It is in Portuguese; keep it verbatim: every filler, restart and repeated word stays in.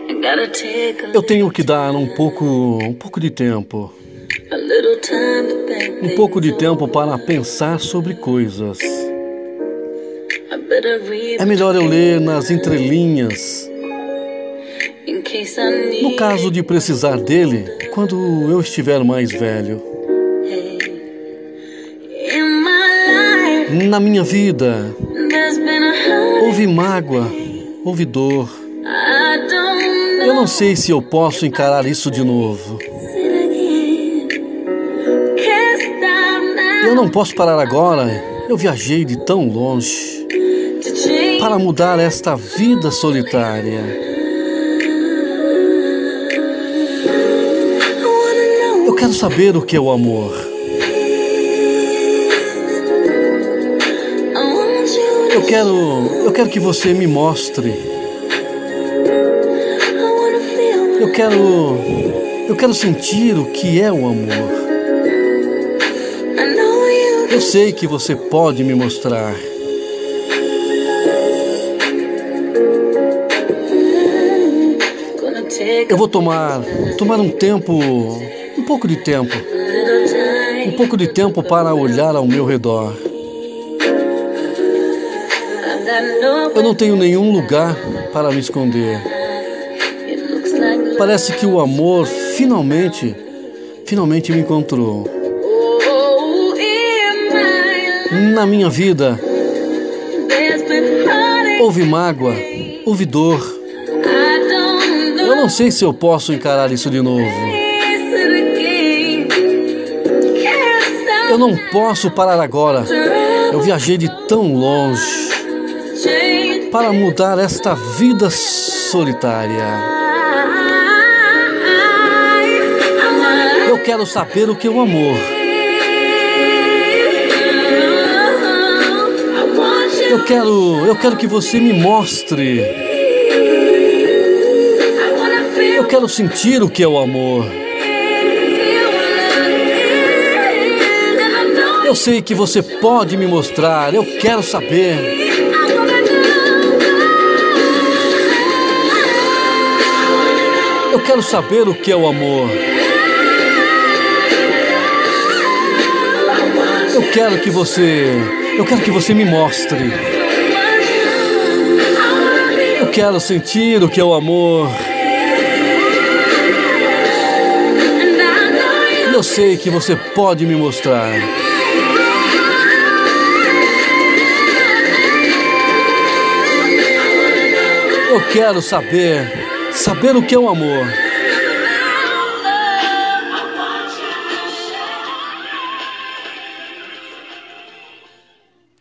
Eu tenho que dar um pouco, um pouco de tempo. Um pouco de tempo para pensar sobre coisas. É melhor eu ler nas entrelinhas. No caso de precisar dele, quando eu estiver mais velho. Na minha vida, houve mágoa, houve dor. Eu não sei se eu posso encarar isso de novo. Eu não posso parar agora. Eu viajei de tão longe para mudar esta vida solitária. Eu quero saber o que é o amor. Eu quero, eu quero que você me mostre. Eu quero, eu quero sentir o que é o amor. Eu sei que você pode me mostrar. Eu vou tomar, tomar um tempo, um pouco de tempo, um pouco de tempo para olhar ao meu redor. Eu não tenho nenhum lugar para me esconder. Parece que o amor finalmente, finalmente me encontrou. Na minha vida, houve mágoa, houve dor. Eu não sei se eu posso encarar isso de novo. Eu não posso parar agora. Eu viajei de tão longe para mudar esta vida solitária. Eu quero saber o que é o amor. Eu quero, eu quero que você me mostre. Eu quero sentir o que é o amor. Eu sei que você pode me mostrar. Eu quero saber. Eu quero saber o que é o amor. Eu quero que você, eu quero que você me mostre. Eu quero sentir o que é o amor. E eu sei que você pode me mostrar. Eu quero saber, saber o que é o amor.